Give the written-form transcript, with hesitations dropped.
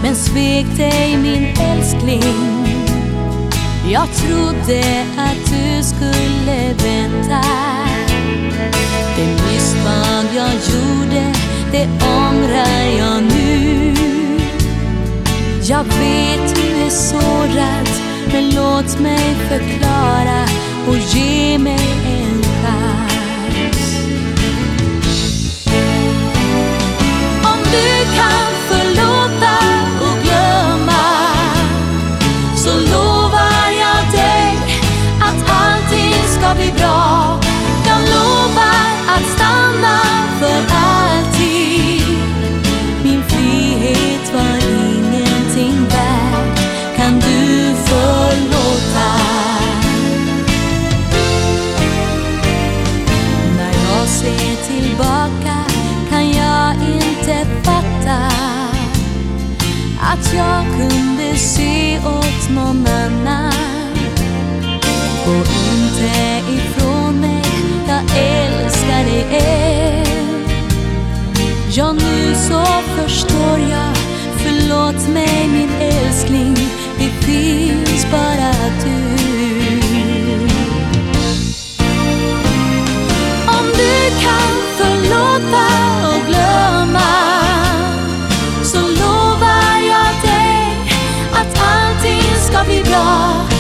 men svek dig min älskling. Jag trodde att du skulle vänta. Det misstag jag gjorde, det ångrar jag nu. Jag vet du är sårad, men låt mig förklara och ge mig en chans. Om du kan förlåta och glömma, så lovar jag dig att allting ska bli bra. Jag lovar att stanna för alltid. Min frihet var ingenting värd. Kan du förlåta? När jag ser tillbaka kan jag inte fatta att jag kunde se åt någon annan. Gå inte ifrån mig, jag älskar dig än. Ja, nu så förstår jag. Förlåt mig min älskling, det finns bara du. Om du kan förlåta och glömma, så lovar jag dig att allting ska bli bra.